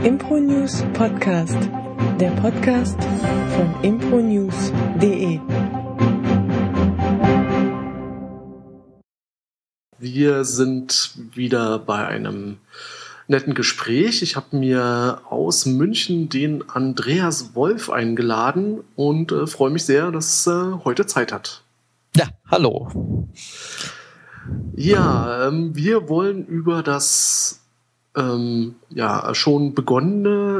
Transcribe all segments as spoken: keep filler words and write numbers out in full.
Impro-News Podcast, der Podcast von impronews punkt de. Wir sind wieder bei einem netten Gespräch. Ich habe mir aus München den Andreas Wolf eingeladen und äh, freue mich sehr, dass er äh, heute Zeit hat. Ja, hallo. Ja, ähm, wir wollen über das ähm, ja, schon begonnene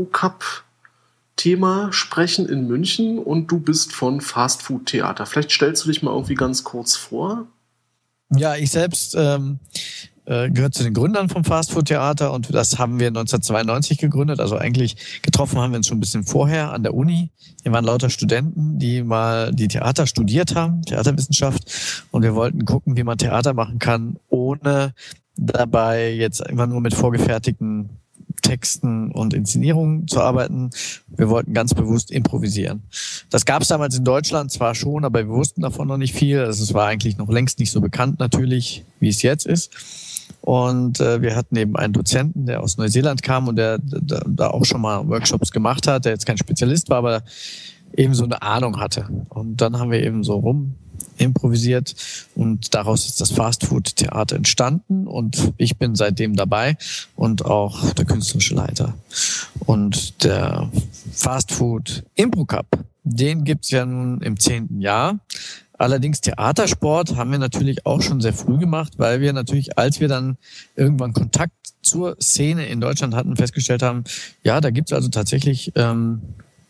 Impro-Cup-Thema sprechen in München und du bist von Fast Food Theater. Vielleicht stellst du dich mal irgendwie ganz kurz vor. Ja, ich selbst ähm, äh, gehöre zu den Gründern vom Fast Food Theater und das haben wir neunzehnhundertzweiundneunzig gegründet. Also eigentlich getroffen haben wir uns schon ein bisschen vorher an der Uni. Wir waren lauter Studenten, die mal die Theater studiert haben, Theaterwissenschaft, und wir wollten gucken, wie man Theater machen kann, ohne dabei jetzt immer nur mit vorgefertigten Texten und Inszenierungen zu arbeiten. Wir wollten ganz bewusst improvisieren. Das gab es damals in Deutschland zwar schon, aber wir wussten davon noch nicht viel. Also es war eigentlich noch längst nicht so bekannt natürlich, wie es jetzt ist. Und äh, wir hatten eben einen Dozenten, der aus Neuseeland kam und der da, da auch schon mal Workshops gemacht hat, der jetzt kein Spezialist war, aber eben so eine Ahnung hatte. Und dann haben wir eben so rum improvisiert und daraus ist das Fast Food Theater entstanden und ich bin seitdem dabei und auch der künstlerische Leiter. Und der Fast Food Impro Cup, den gibt's ja nun im zehnten Jahr. Allerdings Theatersport haben wir natürlich auch schon sehr früh gemacht, weil wir natürlich, als wir dann irgendwann Kontakt zur Szene in Deutschland hatten, festgestellt haben, ja, da gibt's also tatsächlich ähm,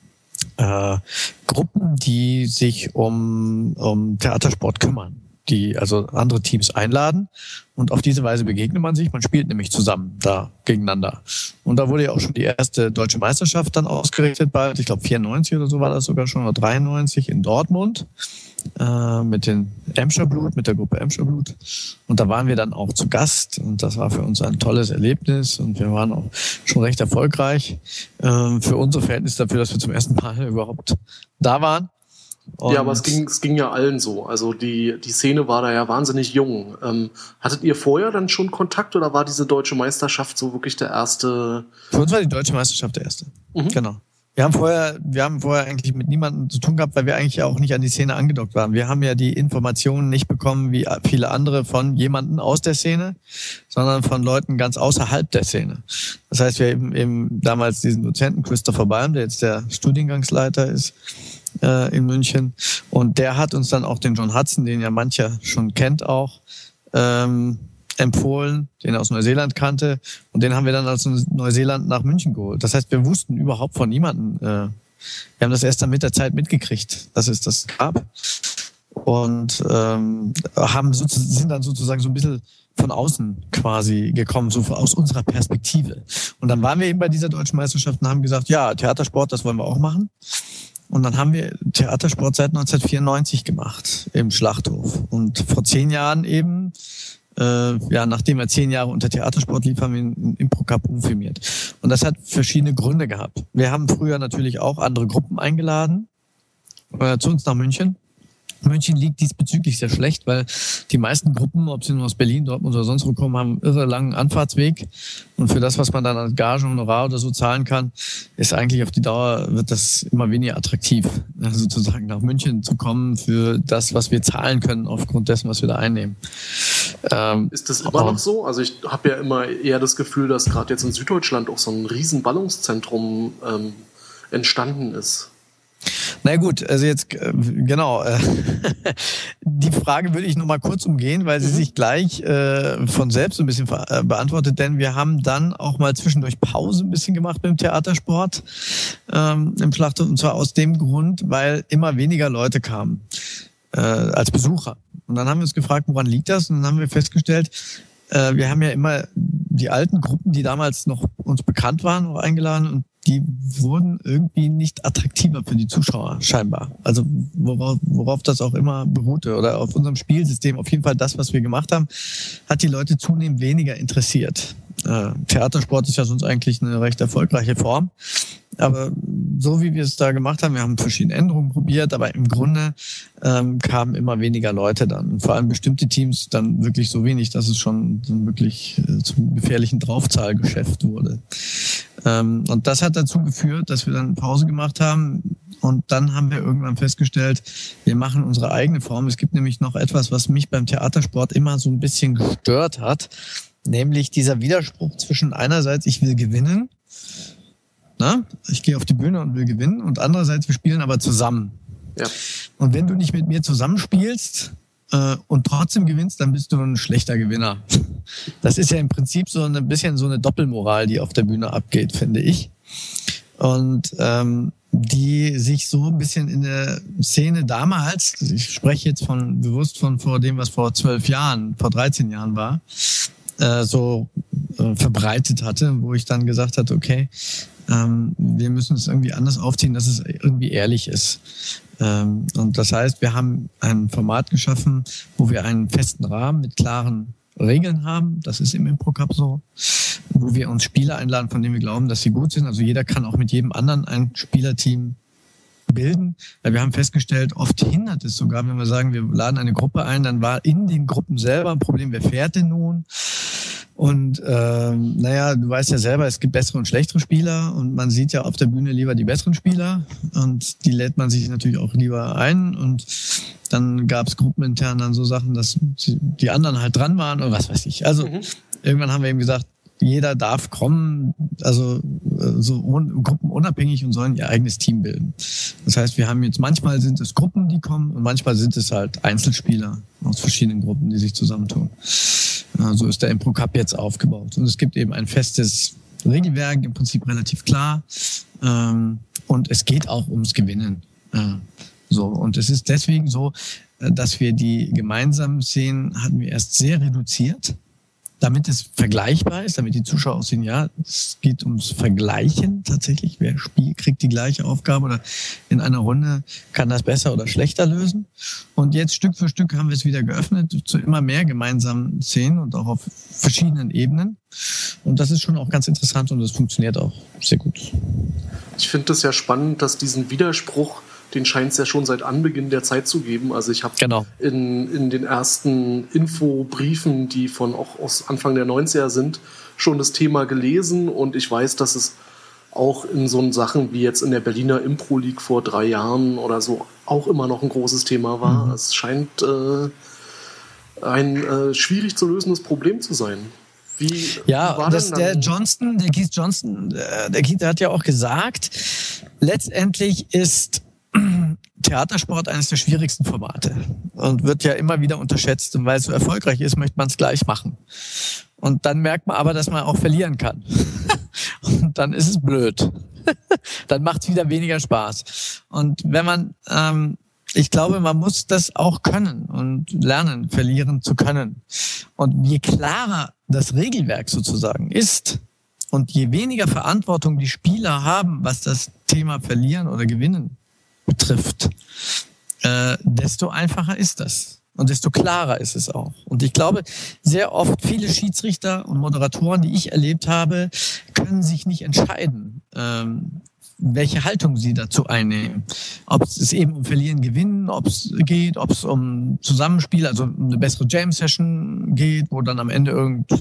Äh, Gruppen, die sich um, um Theatersport kümmern, die also andere Teams einladen und auf diese Weise begegnet man sich, man spielt nämlich zusammen da gegeneinander. Und da wurde ja auch schon die erste deutsche Meisterschaft dann ausgerichtet, bald, ich glaube vierundneunzig oder so war das sogar schon, oder dreiundneunzig in Dortmund äh, mit den Emscher Blut, mit der Gruppe Emscher Blut. Und da waren wir dann auch zu Gast und das war für uns ein tolles Erlebnis und wir waren auch schon recht erfolgreich äh, für unsere Verhältnisse dafür, dass wir zum ersten Mal überhaupt da waren. Und ja, aber es ging, es ging ja allen so. Also die, die Szene war da ja wahnsinnig jung. Ähm, hattet ihr vorher dann schon Kontakt oder war diese deutsche Meisterschaft so wirklich der erste? Für uns war die deutsche Meisterschaft der erste. Mhm. Genau. Wir haben vorher, wir haben vorher eigentlich mit niemandem zu tun gehabt, weil wir eigentlich auch nicht an die Szene angedockt waren. Wir haben ja die Informationen nicht bekommen wie viele andere von jemanden aus der Szene, sondern von Leuten ganz außerhalb der Szene. Das heißt, wir haben eben damals diesen Dozenten Christopher Balm, der jetzt der Studiengangsleiter ist, in München. Und der hat uns dann auch den John Hudson, den ja mancher schon kennt auch, ähm, empfohlen, den er aus Neuseeland kannte. Und den haben wir dann aus Neuseeland nach München geholt. Das heißt, wir wussten überhaupt von niemandem. Äh, wir haben das erst dann mit der Zeit mitgekriegt, dass es das gab. Und ähm, haben so, sind dann sozusagen so ein bisschen von außen quasi gekommen, so aus unserer Perspektive. Und dann waren wir eben bei dieser deutschen Meisterschaft und haben gesagt, ja, Theatersport, das wollen wir auch machen. Und dann haben wir Theatersport seit neunzehnhundertvierundneunzig gemacht im Schlachthof. Und vor zehn Jahren eben, äh, ja, nachdem wir zehn Jahre unter Theatersport lief, haben wir einen Impro-Cup umfirmiert. Und das hat verschiedene Gründe gehabt. Wir haben früher natürlich auch andere Gruppen eingeladen äh, zu uns nach München. München liegt diesbezüglich sehr schlecht, weil die meisten Gruppen, ob sie nur aus Berlin, Dortmund oder sonst wo kommen, haben einen irre langen Anfahrtsweg. Und für das, was man dann an Gage, Honorar oder so zahlen kann, ist eigentlich auf die Dauer, wird das immer weniger attraktiv, sozusagen nach München zu kommen für das, was wir zahlen können aufgrund dessen, was wir da einnehmen. Ähm, ist das immer noch so? Also ich habe ja immer eher das Gefühl, dass gerade jetzt in Süddeutschland auch so ein riesen Ballungszentrum ähm, entstanden ist. Na gut, also jetzt, genau, die Frage würde ich noch mal kurz umgehen, weil sie mhm. sich gleich äh, von selbst so ein bisschen äh, beantwortet, denn wir haben dann auch mal zwischendurch Pause ein bisschen gemacht mit dem Theatersport ähm, im Schlachthof, und zwar aus dem Grund, weil immer weniger Leute kamen äh, als Besucher. Und dann haben wir uns gefragt, woran liegt das? Und dann haben wir festgestellt, äh, wir haben ja immer die alten Gruppen, die damals noch uns bekannt waren, auch eingeladen und die wurden irgendwie nicht attraktiver für die Zuschauer, scheinbar. Also worauf, worauf das auch immer beruhte oder auf unserem Spielsystem. Auf jeden Fall das, was wir gemacht haben, hat die Leute zunehmend weniger interessiert. Äh, Theatersport ist ja sonst eigentlich eine recht erfolgreiche Form. Aber so wie wir es da gemacht haben, wir haben verschiedene Änderungen probiert, aber im Grunde ähm, kamen immer weniger Leute dann. Und vor allem bestimmte Teams dann wirklich so wenig, dass es schon so wirklich äh, zum gefährlichen Draufzahlgeschäft wurde. Ähm, und das hat dazu geführt, dass wir dann Pause gemacht haben. Und dann haben wir irgendwann festgestellt, wir machen unsere eigene Form. Es gibt nämlich noch etwas, was mich beim Theatersport immer so ein bisschen gestört hat. Nämlich dieser Widerspruch zwischen einerseits, ich will gewinnen, na, ich gehe auf die Bühne und will gewinnen, und andererseits, wir spielen aber zusammen. Ja. Und wenn du nicht mit mir zusammenspielst äh, und trotzdem gewinnst, dann bist du ein schlechter Gewinner. Das ist ja im Prinzip so ein bisschen so eine Doppelmoral, die auf der Bühne abgeht, finde ich. Und ähm, die sich so ein bisschen in der Szene damals, ich spreche jetzt von bewusst von vor dem, was vor zwölf Jahren, vor dreizehn Jahren war, äh, so äh, verbreitet hatte, wo ich dann gesagt hatte, okay, ähm, wir müssen es irgendwie anders aufziehen, dass es irgendwie ehrlich ist. Ähm, und das heißt, wir haben ein Format geschaffen, wo wir einen festen Rahmen mit klaren Regeln haben. Das ist im Impro-Cup so, wo wir uns Spieler einladen, von denen wir glauben, dass sie gut sind. Also jeder kann auch mit jedem anderen ein Spielerteam bilden. Weil wir haben festgestellt, oft hindert es sogar, wenn wir sagen, wir laden eine Gruppe ein, dann war in den Gruppen selber ein Problem, wer fährt denn nun? Und ähm, naja, du weißt ja selber, es gibt bessere und schlechtere Spieler, und man sieht ja auf der Bühne lieber die besseren Spieler, und die lädt man sich natürlich auch lieber ein. Und dann gab es gruppenintern dann so Sachen, dass die anderen halt dran waren oder was weiß ich. Also mhm. irgendwann haben wir eben gesagt, jeder darf kommen, also so gruppenunabhängig, und sollen ihr eigenes Team bilden. Das heißt, wir haben jetzt, manchmal sind es Gruppen, die kommen, und manchmal sind es halt Einzelspieler aus verschiedenen Gruppen, die sich zusammentun. So ist der Impro-Cup jetzt aufgebaut. Und es gibt eben ein festes Regelwerk, im Prinzip relativ klar. Und es geht auch ums Gewinnen. So, und es ist deswegen so, dass wir die gemeinsamen Szenen hatten wir erst sehr reduziert, damit es vergleichbar ist, damit die Zuschauer auch sehen, ja, es geht ums Vergleichen tatsächlich. Wer spielt, kriegt die gleiche Aufgabe, oder in einer Runde kann das besser oder schlechter lösen. Und jetzt Stück für Stück haben wir es wieder geöffnet zu immer mehr gemeinsamen Szenen und auch auf verschiedenen Ebenen. Und das ist schon auch ganz interessant, und das funktioniert auch sehr gut. Ich finde das ja spannend, dass diesen Widerspruch, den scheint es ja schon seit Anbeginn der Zeit zu geben. Also ich habe genau. in, in den ersten Infobriefen, die von auch aus Anfang der neunziger sind, schon das Thema gelesen, und ich weiß, dass es auch in so Sachen wie jetzt in der Berliner Impro League vor drei Jahren oder so auch immer noch ein großes Thema war. Mhm. Es scheint äh, ein äh, schwierig zu lösendes Problem zu sein. Wie ja, das, der Johnston, der Keith Johnston, der Keith, der hat ja auch gesagt, letztendlich ist Theatersport eines der schwierigsten Formate und wird ja immer wieder unterschätzt. Und weil es so erfolgreich ist, möchte man es gleich machen. Und dann merkt man aber, dass man auch verlieren kann. Und dann ist es blöd. Dann macht es wieder weniger Spaß. Und wenn man, ähm, ich glaube, man muss das auch können und lernen, verlieren zu können. Und je klarer das Regelwerk sozusagen ist und je weniger Verantwortung die Spieler haben, was das Thema Verlieren oder Gewinnen betrifft, äh, desto einfacher ist das. Und desto klarer ist es auch. Und ich glaube, sehr oft viele Schiedsrichter und Moderatoren, die ich erlebt habe, können sich nicht entscheiden, ähm, welche Haltung sie dazu einnehmen. Ob es eben um Verlieren, Gewinnen, ob es geht, ob es um Zusammenspiel, also um eine bessere Jam-Session geht, wo dann am Ende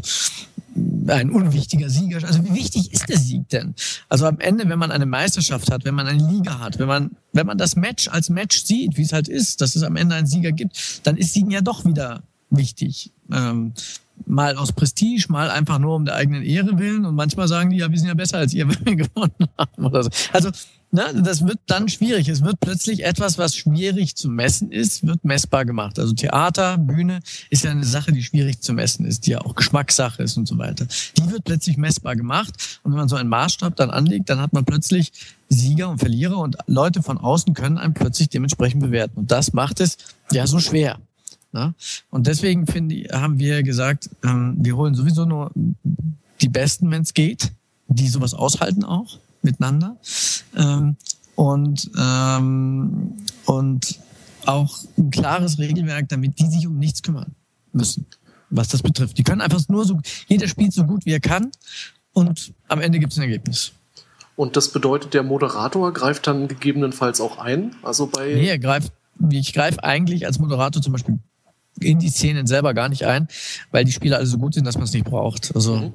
irgendein unwichtiger Sieger, also wie wichtig ist der Sieg denn? Also am Ende, wenn man eine Meisterschaft hat, wenn man eine Liga hat, wenn man, wenn man das Match als Match sieht, wie es halt ist, dass es am Ende einen Sieger gibt, dann ist Siegen ja doch wieder wichtig. Ähm, mal aus Prestige, mal einfach nur um der eigenen Ehre willen, und manchmal sagen die, ja, wir sind ja besser als ihr, wenn wir gewonnen haben oder so. Also, ne, das wird dann schwierig. Es wird plötzlich etwas, was schwierig zu messen ist, wird messbar gemacht. Also Theater, Bühne ist ja eine Sache, die schwierig zu messen ist, die ja auch Geschmackssache ist und so weiter. Die wird plötzlich messbar gemacht, und wenn man so einen Maßstab dann anlegt, dann hat man plötzlich Sieger und Verlierer, und Leute von außen können einen plötzlich dementsprechend bewerten. Und das macht es ja so schwer. Na? Und deswegen finde ich, haben wir gesagt, ähm, wir holen sowieso nur die Besten, wenn es geht, die sowas aushalten auch miteinander, ähm, und ähm, und auch ein klares Regelwerk, damit die sich um nichts kümmern müssen, was das betrifft. Die können einfach nur so, jeder spielt so gut wie er kann, und am Ende gibt es ein Ergebnis. Und das bedeutet, der Moderator greift dann gegebenenfalls auch ein? Also bei nee, er greift, ich greife eigentlich als Moderator zum Beispiel in die Szenen selber gar nicht ein, weil die Spieler alle so gut sind, dass man es nicht braucht. Also mhm.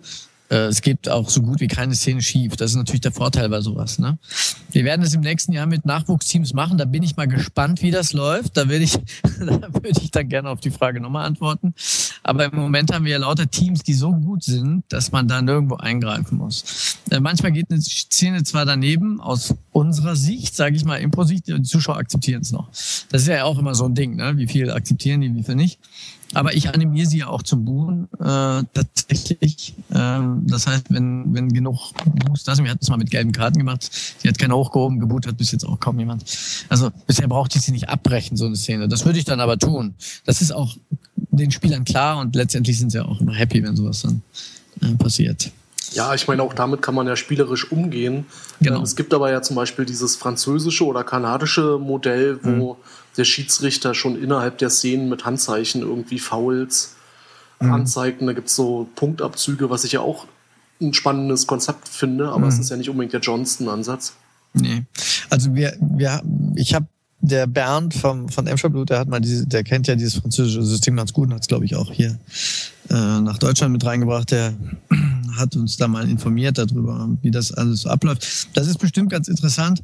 äh, es geht auch so gut wie keine Szene schief. Das ist natürlich der Vorteil bei sowas. Ne? Wir werden es im nächsten Jahr mit Nachwuchsteams machen. Da bin ich mal gespannt, wie das läuft. Da würde ich, da würde ich dann gerne auf die Frage nochmal antworten. Aber im Moment haben wir ja lauter Teams, die so gut sind, dass man da nirgendwo eingreifen muss. Äh, manchmal geht eine Szene zwar daneben, aus unserer Sicht, sage ich mal, Impro-Sicht, die Zuschauer akzeptieren es noch. Das ist ja auch immer so ein Ding, ne? Wie viel akzeptieren die, wie viel nicht. Aber ich animiere sie ja auch zum Buhen äh, tatsächlich. Ähm, das heißt, wenn wenn genug Buß da sind, wir hatten es mal mit gelben Karten gemacht, sie hat keine hochgehoben, gebuht hat bis jetzt auch kaum jemand. Also bisher brauchte ich sie nicht abbrechen, so eine Szene. Das würde ich dann aber tun. Das ist auch den Spielern klar und letztendlich sind sie ja auch immer happy, wenn sowas dann äh, passiert. Ja, ich meine, auch damit kann man ja spielerisch umgehen. Genau. Es gibt aber ja zum Beispiel dieses französische oder kanadische Modell, wo mhm. der Schiedsrichter schon innerhalb der Szenen mit Handzeichen irgendwie Fouls mhm. anzeigt. Und da gibt es so Punktabzüge, was ich ja auch ein spannendes Konzept finde, aber mhm. es ist ja nicht unbedingt der Johnston-Ansatz. Nee, also wir, wir ich habe der Bernd vom, von Emscherblut, der hat mal diese, der kennt ja dieses französische System ganz gut und hat es, glaube ich, auch hier äh, nach Deutschland mit reingebracht. Der hat uns da mal informiert darüber, wie das alles so abläuft. Das ist bestimmt ganz interessant.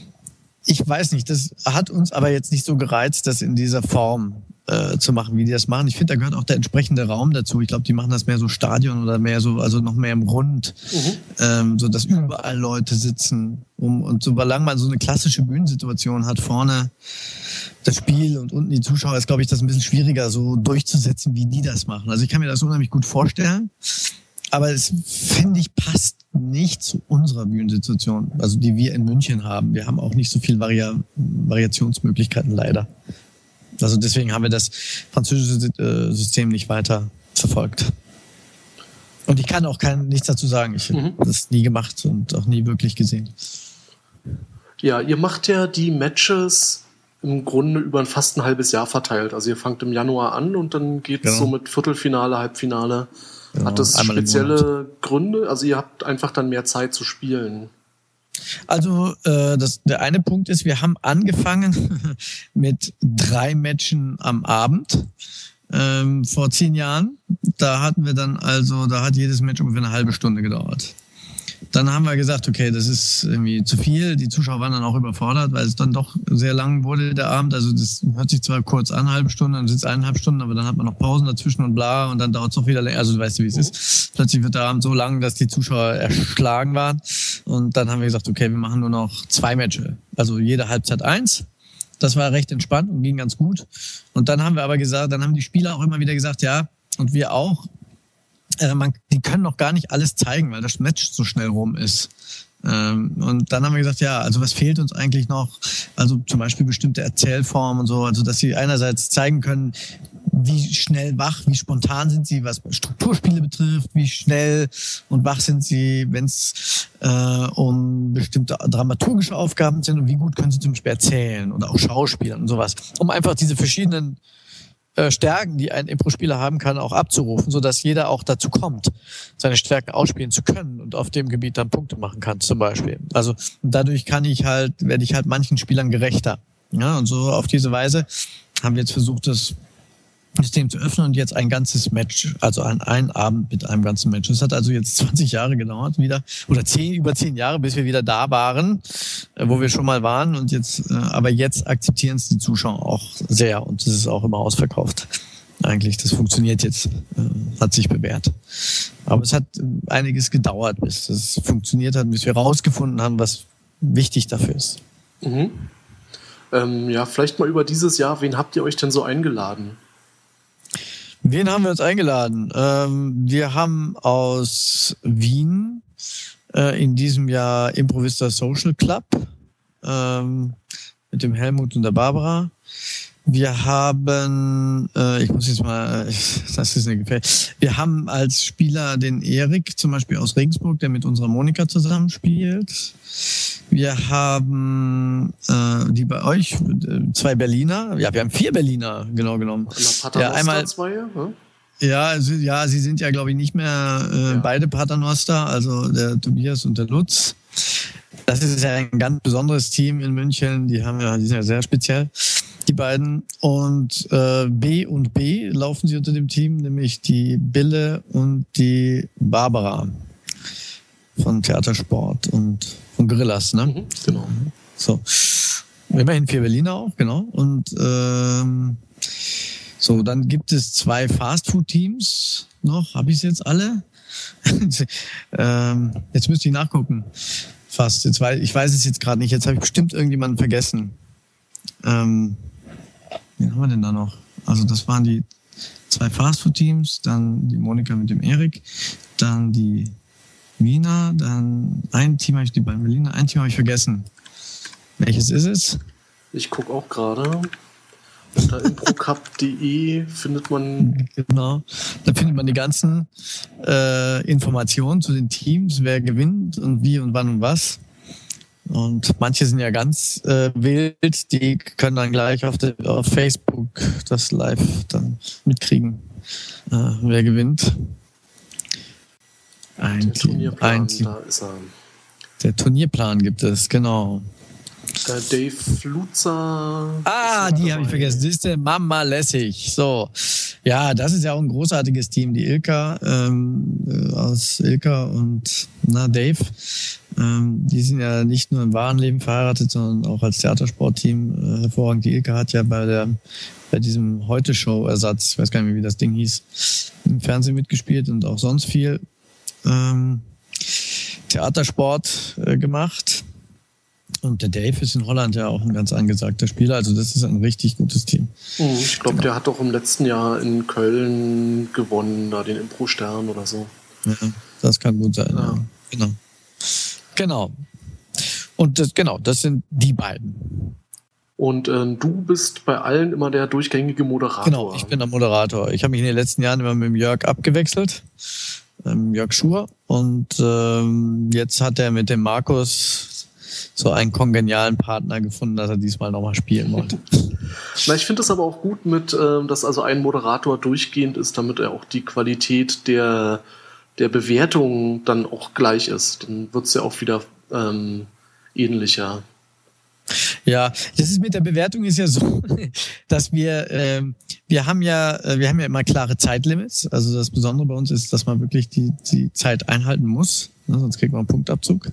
Ich weiß nicht, das hat uns aber jetzt nicht so gereizt, das in dieser Form äh, zu machen, wie die das machen. Ich finde, da gehört auch der entsprechende Raum dazu. Ich glaube, die machen das mehr so Stadion oder mehr so, also noch mehr im Rund, mhm. ähm, so dass überall Leute sitzen. Um, und solange man so eine klassische Bühnensituation hat, vorne das Spiel und unten die Zuschauer, ist, glaube ich, das ein bisschen schwieriger so durchzusetzen, wie die das machen. Also ich kann mir das unheimlich gut vorstellen. Aber es, finde ich, passt nicht zu unserer Bühnensituation, also die wir in München haben. Wir haben auch nicht so viel Vari- Variationsmöglichkeiten, leider. Also deswegen haben wir das französische äh, System nicht weiter verfolgt. Und ich kann auch kein, nichts dazu sagen. Ich mhm. habe das nie gemacht und auch nie wirklich gesehen. Ja, ihr macht ja die Matches im Grunde über fast ein halbes Jahr verteilt. Also ihr fangt im Januar an und dann geht es genau. so mit Viertelfinale, Halbfinale. Genau, hat das spezielle Gründe? Also ihr habt einfach dann mehr Zeit zu spielen. Also äh, das, der eine Punkt ist, wir haben angefangen mit drei Matchen am Abend ähm, vor zehn Jahren. Da hatten wir dann also, da hat jedes Match ungefähr eine halbe Stunde gedauert. Dann haben wir gesagt, okay, das ist irgendwie zu viel. Die Zuschauer waren dann auch überfordert, weil es dann doch sehr lang wurde, der Abend. Also das hört sich zwar kurz an, eine halbe Stunde, dann sind es eineinhalb Stunden, aber dann hat man noch Pausen dazwischen und bla und dann dauert es noch wieder länger. Also du weißt, wie es ist. Plötzlich wird der Abend so lang, dass die Zuschauer erschlagen waren. Und dann haben wir gesagt, okay, wir machen nur noch zwei Matches. Also jede Halbzeit eins. Das war recht entspannt und ging ganz gut. Und dann haben wir aber gesagt, dann haben die Spieler auch immer wieder gesagt, ja, und wir auch, äh, man, die können noch gar nicht alles zeigen, weil das Match so schnell rum ist. Ähm, und dann haben wir gesagt, ja, also was fehlt uns eigentlich noch? Also zum Beispiel bestimmte Erzählformen und so, also dass sie einerseits zeigen können, wie schnell wach, wie spontan sind sie, was Strukturspiele betrifft, wie schnell und wach sind sie, wenn es äh, um bestimmte dramaturgische Aufgaben sind und wie gut können sie zum Beispiel erzählen oder auch schauspielen und sowas. Um einfach diese verschiedenen äh, Stärken, die ein Impro-Spieler haben kann, auch abzurufen, sodass jeder auch dazu kommt, seine Stärken ausspielen zu können und auf dem Gebiet dann Punkte machen kann zum Beispiel. Also dadurch kann ich halt, werde ich halt manchen Spielern gerechter. Ja, und so auf diese Weise haben wir jetzt versucht, das System zu öffnen und jetzt ein ganzes Match, also ein, ein Abend mit einem ganzen Match. Es hat also jetzt zwanzig Jahre gedauert wieder, oder zehn, über zehn Jahre, bis wir wieder da waren, äh, wo wir schon mal waren und jetzt, äh, aber jetzt akzeptieren es die Zuschauer auch sehr und es ist auch immer ausverkauft. Eigentlich, das funktioniert jetzt, äh, hat sich bewährt. Aber es hat einiges gedauert, bis es funktioniert hat, bis wir rausgefunden haben, was wichtig dafür ist. Mhm. Ähm, ja, vielleicht mal über dieses Jahr, wen habt ihr euch denn so eingeladen? Wen haben wir uns eingeladen? Ähm, wir haben aus Wien äh, in diesem Jahr Improvista Social Club ähm, mit dem Helmut und der Barbara. Wir haben, äh, ich muss jetzt mal, das ist eine Gefähr. Wir haben als Spieler den Erik zum Beispiel aus Regensburg, der mit unserer Monika zusammenspielt. Wir haben äh, die bei euch, zwei Berliner. Ja, wir haben vier Berliner, genau genommen. Ja, einmal zwei, ja? Ja, also, ja, sie sind ja, glaube ich, nicht mehr äh, ja. beide Paternoster, also der Tobias und der Lutz. Das ist ja ein ganz besonderes Team in München. Die haben ja, die sind ja sehr speziell, die beiden. Und äh, B und B laufen sie unter dem Team, nämlich die Bille und die Barbara. von Theatersport und von Gorillas, ne? Mhm, genau. So. Immerhin vier Berliner auch, genau. Und ähm, so, dann gibt es zwei Fastfood-Teams noch. Habe ich es jetzt alle? ähm, jetzt müsste ich nachgucken. Fast. Jetzt weiß, ich weiß es jetzt gerade nicht. Jetzt habe ich bestimmt irgendjemanden vergessen. Ähm, wen haben wir denn da noch? Also das waren die zwei Fastfood-Teams, dann die Monika mit dem Erik, dann die Mina, dann ein Team habe ich, die beiden Berliner, ein Team habe ich vergessen. Welches ist es? Ich gucke auch gerade. Unter improcup punkt de findet man... Genau, da findet man die ganzen äh, Informationen zu den Teams, wer gewinnt und wie und wann und was. Und manche sind ja ganz äh, wild, die können dann gleich auf, der, auf Facebook das live dann mitkriegen, äh, wer gewinnt. Ein der Team, Turnierplan, ein Team. Da ist er. Der Turnierplan gibt es, genau. Äh, Dave Lutzer. Ah, die habe ich vergessen. Das ist der Mama lässig. So, ja, das ist ja auch ein großartiges Team. Die Ilka ähm, aus Ilka und na Dave. Ähm, die sind ja nicht nur im wahren Leben verheiratet, sondern auch als Theatersportteam äh, hervorragend. Die Ilka hat ja bei der bei diesem Heute-Show-Ersatz, ich weiß gar nicht mehr, wie das Ding hieß, im Fernsehen mitgespielt und auch sonst viel ähm, Theatersport äh, gemacht. Und der Dave ist in Holland ja auch ein ganz angesagter Spieler. Also das ist ein richtig gutes Team. Oh, ich glaube, genau. Der hat doch im letzten Jahr in Köln gewonnen, da den Impro-Stern oder so. Ja, das kann gut sein. Ja. Ja. Genau. Genau. Und das, genau, das sind die beiden. Und äh, du bist bei allen immer der durchgängige Moderator. Genau, ich bin der Moderator. Ich habe mich in den letzten Jahren immer mit dem Jörg abgewechselt. Ähm, Jörg Schur. Und ähm, jetzt hat er mit dem Markus so einen kongenialen Partner gefunden, dass er diesmal nochmal spielen wollte. Na, ich finde es aber auch gut, mit, äh, dass also ein Moderator durchgehend ist, damit er auch die Qualität der, der Bewertung dann auch gleich ist. Dann wird es ja auch wieder ähm, ähnlicher. Ja, das ist mit der Bewertung ist ja so, dass wir ähm, wir haben ja wir haben ja immer klare Zeitlimits. Also das Besondere bei uns ist, dass man wirklich die die Zeit einhalten muss, ne, sonst kriegt man einen Punktabzug,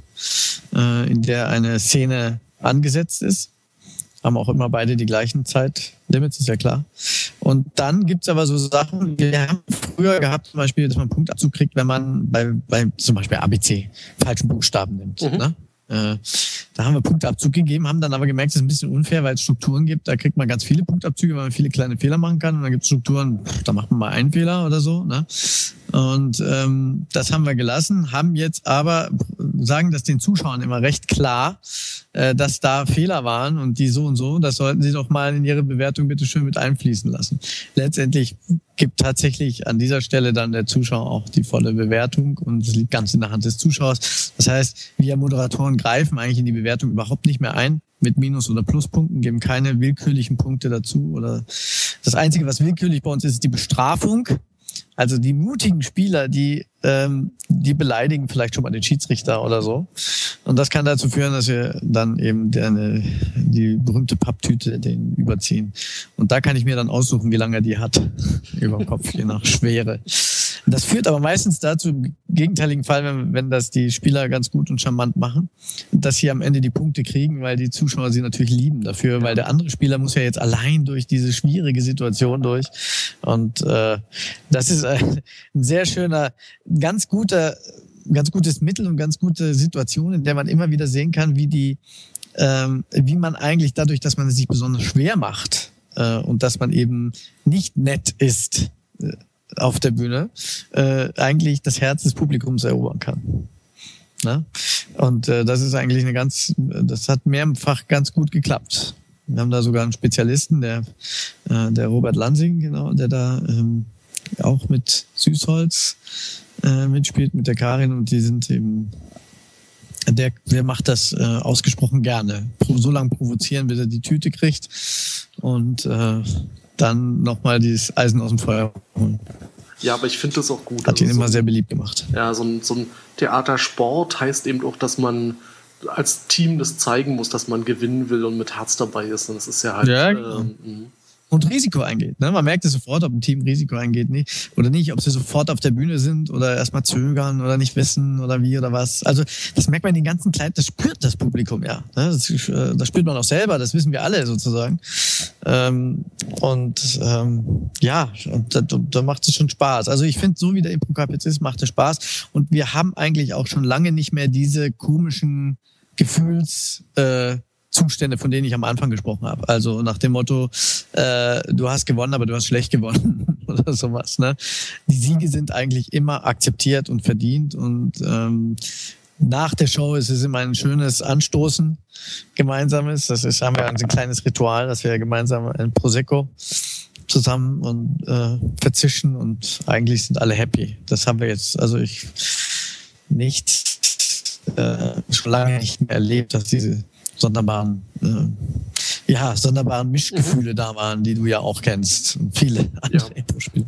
äh, in der eine Szene angesetzt ist. Haben auch immer beide die gleichen Zeitlimits, ist ja klar. Und dann gibt's aber so Sachen, wir haben früher gehabt, zum Beispiel, dass man einen Punktabzug kriegt, wenn man bei bei zum Beispiel A B C falschen Buchstaben nimmt. Mhm. Ne? Äh, da haben wir Punktabzug gegeben, haben dann aber gemerkt, das ist ein bisschen unfair, weil es Strukturen gibt, da kriegt man ganz viele Punktabzüge, weil man viele kleine Fehler machen kann. Und dann gibt es Strukturen, da macht man mal einen Fehler oder so. Ne? Und ähm, das haben wir gelassen, haben jetzt aber, sagen das den Zuschauern immer recht klar, äh, dass da Fehler waren und die so und so, das sollten sie doch mal in ihre Bewertung bitte schön mit einfließen lassen. Letztendlich gibt tatsächlich an dieser Stelle dann der Zuschauer auch die volle Bewertung und es liegt ganz in der Hand des Zuschauers. Das heißt, wir Moderatoren greifen eigentlich in die Bewertung überhaupt nicht mehr ein mit Minus- oder Pluspunkten, geben keine willkürlichen Punkte dazu. Oder das Einzige, was willkürlich bei uns ist, ist die Bestrafung. Also die mutigen Spieler, die ähm, die beleidigen vielleicht schon mal den Schiedsrichter oder so. Und das kann dazu führen, dass wir dann eben eine, die berühmte Papptüte den überziehen. Und da kann ich mir dann aussuchen, wie lange er die hat über dem Kopf, je nach Schwere. Das führt aber meistens dazu, im gegenteiligen Fall, wenn, wenn das die Spieler ganz gut und charmant machen, dass sie am Ende die Punkte kriegen, weil die Zuschauer sie natürlich lieben dafür, ja. Weil der andere Spieler muss ja jetzt allein durch diese schwierige Situation durch. Und äh, das ist ein, ein sehr schöner, ganz guter, ganz gutes Mittel und ganz gute Situation, in der man immer wieder sehen kann, wie die, ähm, wie man eigentlich dadurch, dass man es sich besonders schwer macht äh, und dass man eben nicht nett ist, äh, auf der Bühne, äh, eigentlich das Herz des Publikums erobern kann. Ne? Und äh, das ist eigentlich eine ganz, das hat mehrfach ganz gut geklappt. Wir haben da sogar einen Spezialisten, der, äh, der Robert Lansing, genau, der da ähm, auch mit Süßholz äh, mitspielt, mit der Karin, und die sind eben, der, der macht das äh, ausgesprochen gerne. So lange provozieren, bis er die Tüte kriegt und äh, dann nochmal dieses Eisen aus dem Feuer holen. Ja, aber ich finde das auch gut. Hat ihn also immer so, sehr beliebt gemacht. Ja, so ein, so ein Theatersport heißt eben auch, dass man als Team das zeigen muss, dass man gewinnen will und mit Herz dabei ist. Und das ist ja halt... Ja, genau. ähm, und Risiko eingeht. Ne? Man merkt es sofort, ob ein Team Risiko eingeht nicht, oder nicht, ob sie sofort auf der Bühne sind oder erstmal zögern oder nicht wissen oder wie oder was. Also das merkt man in den ganzen Kleinen, das spürt das Publikum ja. Ne? Das, das spürt man auch selber, das wissen wir alle sozusagen. Ähm, und ähm, ja, und da, da macht es schon Spaß. Also ich finde, so wie der Impro-Cup jetzt ist, macht es Spaß. Und wir haben eigentlich auch schon lange nicht mehr diese komischen Gefühls... Äh, Zustände, von denen ich am Anfang gesprochen habe. Also nach dem Motto, äh, du hast gewonnen, aber du hast schlecht gewonnen oder sowas. Ne? Die Siege sind eigentlich immer akzeptiert und verdient und ähm, nach der Show ist es immer ein schönes Anstoßen, gemeinsames. Das ist, haben wir ein kleines Ritual, dass wir gemeinsam ein Prosecco zusammen und äh, verzischen und eigentlich sind alle happy. Das haben wir jetzt, also ich nicht äh, schon lange nicht mehr erlebt, dass diese sonderbaren, äh, ja, sonderbaren Mischgefühle mhm. da waren, die du ja auch kennst. Und viele andere ja. Impro-Spiele.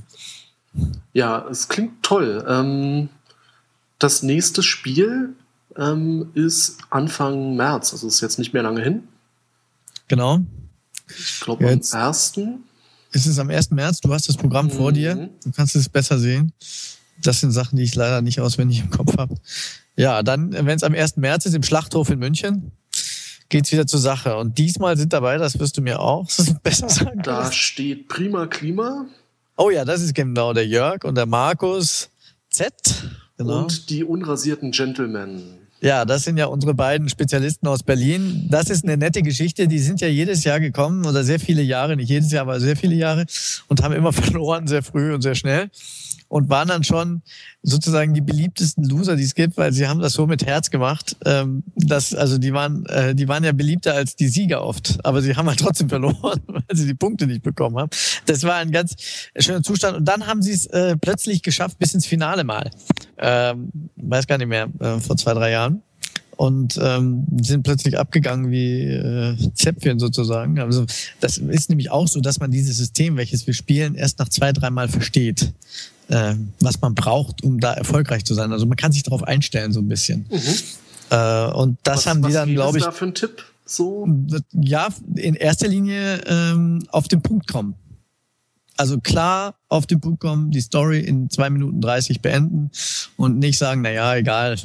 Ja, es klingt toll. Ähm, das nächste Spiel ähm, ist Anfang März, also ist jetzt nicht mehr lange hin. Genau. Ich glaube am ersten Es ist am ersten März, du hast das Programm mhm. vor dir, du kannst es besser sehen. Das sind Sachen, die ich leider nicht auswendig im Kopf habe. Ja, dann, wenn es am ersten März ist, im Schlachthof in München, geht's wieder zur Sache. Und diesmal sind dabei, das wirst du mir auch besser sagen. Da steht Prima Klima. Oh ja, das ist genau der Jörg und der Markus Z. Genau. Und die unrasierten Gentlemen. Ja, das sind ja unsere beiden Spezialisten aus Berlin. Das ist eine nette Geschichte. Die sind ja jedes Jahr gekommen oder sehr viele Jahre, nicht jedes Jahr, aber sehr viele Jahre und haben immer verloren, sehr früh und sehr schnell. Und waren dann schon sozusagen die beliebtesten Loser, die es gibt, weil sie haben das so mit Herz gemacht. Ähm, dass, also die waren, äh, die waren ja beliebter als die Sieger oft, aber sie haben halt trotzdem verloren, weil sie die Punkte nicht bekommen haben. Das war ein ganz schöner Zustand. Und dann haben sie es äh, plötzlich geschafft bis ins Finale mal. Ähm, weiß gar nicht mehr, äh, vor zwei, drei Jahren. Und ähm, sind plötzlich abgegangen wie äh, Zäpfchen sozusagen. Also das ist nämlich auch so, dass man dieses System, welches wir spielen, erst nach zwei, dreimal versteht, äh, was man braucht, um da erfolgreich zu sein. Also man kann sich darauf einstellen so ein bisschen. Mhm. Äh, und das was, haben die dann, glaube ich... Was ist da für ein Tipp? So? Ja, in erster Linie ähm, auf den Punkt kommen. Also klar auf den Punkt kommen, die Story in zwei Minuten dreißig beenden und nicht sagen, na ja, egal,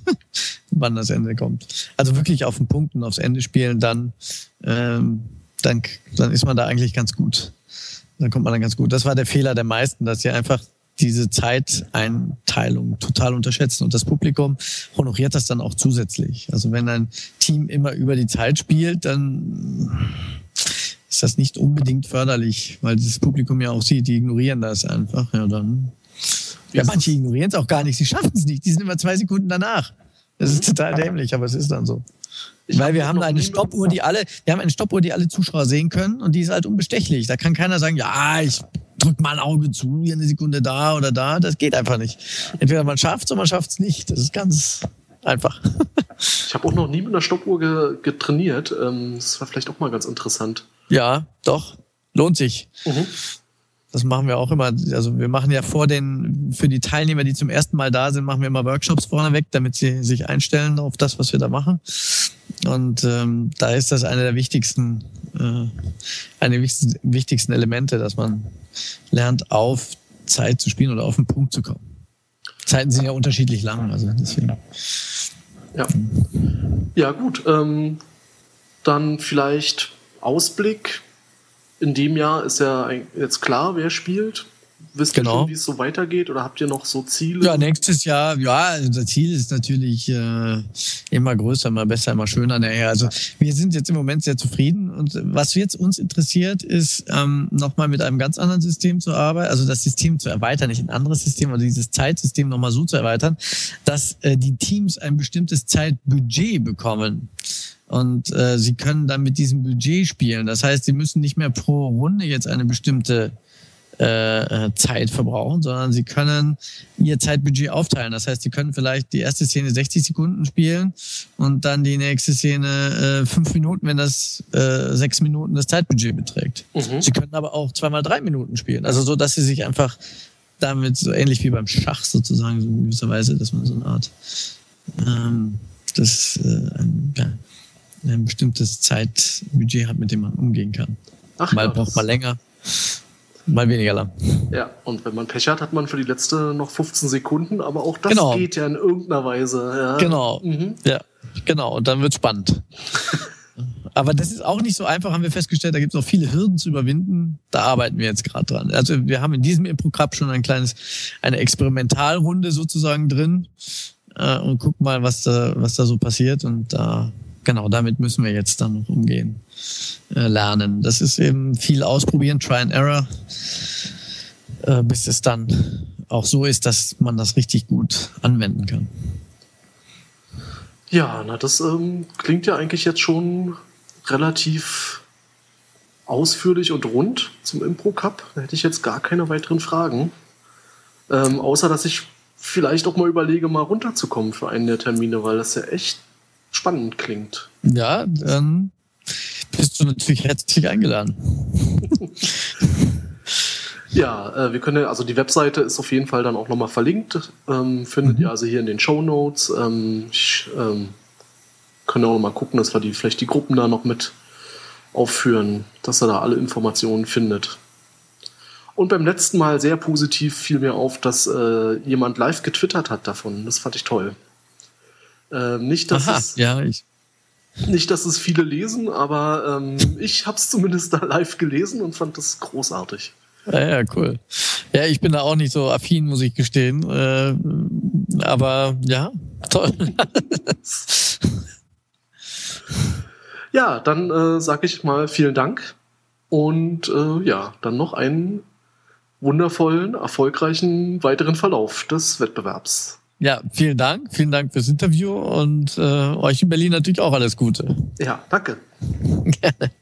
wann das Ende kommt. Also wirklich auf den Punkt und aufs Ende spielen, dann, ähm, dann, dann ist man da eigentlich ganz gut. Dann kommt man dann ganz gut. Das war der Fehler der meisten, dass sie einfach diese Zeiteinteilung total unterschätzen. Und das Publikum honoriert das dann auch zusätzlich. Also wenn ein Team immer über die Zeit spielt, dann ist das nicht unbedingt förderlich, weil das Publikum ja auch sieht, die ignorieren das einfach. Ja, dann. Ja, manche ignorieren es auch gar nicht, sie schaffen es nicht, die sind immer zwei Sekunden danach. Das ist total dämlich, aber es ist dann so. Ich weil wir haben da eine Stoppuhr, die alle, wir haben eine Stoppuhr, die alle Zuschauer sehen können und die ist halt unbestechlich. Da kann keiner sagen, ja, ich drück mal ein Auge zu, hier eine Sekunde da oder da. Das geht einfach nicht. Entweder man schafft es oder man schafft es nicht. Das ist ganz einfach. Ich habe auch noch nie mit einer Stoppuhr ge- getrainiert. Das war vielleicht auch mal ganz interessant. Ja, doch. Lohnt sich. Mhm. Das machen wir auch immer. Also wir machen ja vor den, für die Teilnehmer, die zum ersten Mal da sind, machen wir immer Workshops vorneweg, damit sie sich einstellen auf das, was wir da machen. Und ähm, da ist das eine der wichtigsten, äh, eine der wichtigsten, wichtigsten Elemente, dass man lernt, auf Zeit zu spielen oder auf den Punkt zu kommen. Zeiten sind ja unterschiedlich lang, also deswegen. Ja, ja gut. Ähm, dann vielleicht Ausblick. In dem Jahr ist ja jetzt klar, wer spielt. Wisst ihr genau. schon, wie es so weitergeht? Oder habt ihr noch so Ziele? Ja, nächstes Jahr, ja, unser Ziel ist natürlich äh, immer größer, immer besser, immer schöner. Naja, also wir sind jetzt im Moment sehr zufrieden. Und was jetzt uns interessiert, ist ähm, nochmal mit einem ganz anderen System zu arbeiten, also das System zu erweitern, nicht ein anderes System, also dieses Zeitsystem nochmal so zu erweitern, dass äh, die Teams ein bestimmtes Zeitbudget bekommen. Und äh, sie können dann mit diesem Budget spielen. Das heißt, sie müssen nicht mehr pro Runde jetzt eine bestimmte äh, Zeit verbrauchen, sondern sie können ihr Zeitbudget aufteilen. Das heißt, sie können vielleicht die erste Szene sechzig Sekunden spielen und dann die nächste Szene äh, fünf Minuten, wenn das äh, sechs Minuten das Zeitbudget beträgt. Mhm. Sie können aber auch zweimal drei Minuten spielen. Also so, dass sie sich einfach damit so ähnlich wie beim Schach sozusagen, so in gewisser Weise, dass man so eine Art ähm, das äh, ein, ja, ein bestimmtes Zeitbudget hat, mit dem man umgehen kann. Ach, mal ja, braucht man länger, Mal weniger lang. Ja, und wenn man Pech hat, hat man für die letzte noch fünfzehn Sekunden, aber auch das Genau. geht ja in irgendeiner Weise. Ja. Genau, Mhm. ja, genau. Und dann wird spannend. Aber das ist auch nicht so einfach, haben wir festgestellt. Da gibt es noch viele Hürden zu überwinden. Da arbeiten wir jetzt gerade dran. Also wir haben in diesem Impro-Cup schon ein kleines, eine Experimentalrunde sozusagen drin äh, und gucken mal, was da, was da so passiert. Und da, genau, damit müssen wir jetzt dann noch umgehen, äh, lernen. Das ist eben viel ausprobieren, Try and Error, äh, bis es dann auch so ist, dass man das richtig gut anwenden kann. Ja, na, das ähm, klingt ja eigentlich jetzt schon relativ ausführlich und rund zum Impro-Cup. Da hätte ich jetzt gar keine weiteren Fragen. Ähm, außer, dass ich vielleicht auch mal überlege, mal runterzukommen für einen der Termine, weil das ja echt spannend klingt. Ja, dann bist du natürlich herzlich eingeladen. Ja, äh, wir können, also die Webseite ist auf jeden Fall dann auch nochmal verlinkt. Ähm, findet Mhm. ihr also hier in den Shownotes. Ähm, ich ähm, können auch noch mal gucken, dass wir die, vielleicht die Gruppen da noch mit aufführen, dass er da alle Informationen findet. Und beim letzten Mal sehr positiv fiel mir auf, dass äh, jemand live getwittert hat davon. Das fand ich toll. Äh, nicht, dass Aha, es, ja, ich. nicht, dass es viele lesen, aber ähm, ich habe es zumindest da live gelesen und fand das großartig. Ja, ja, cool. Ja, ich bin da auch nicht so affin, muss ich gestehen. Äh, aber ja, toll. Ja, dann äh, sage ich mal vielen Dank und äh, ja, dann noch einen wundervollen, erfolgreichen weiteren Verlauf des Wettbewerbs. Ja, vielen Dank. Vielen Dank fürs Interview und äh, euch in Berlin natürlich auch alles Gute. Ja, danke. Gerne.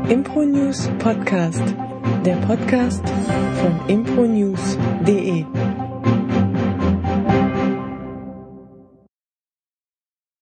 Impro News Podcast, der Podcast von impronews punkt de.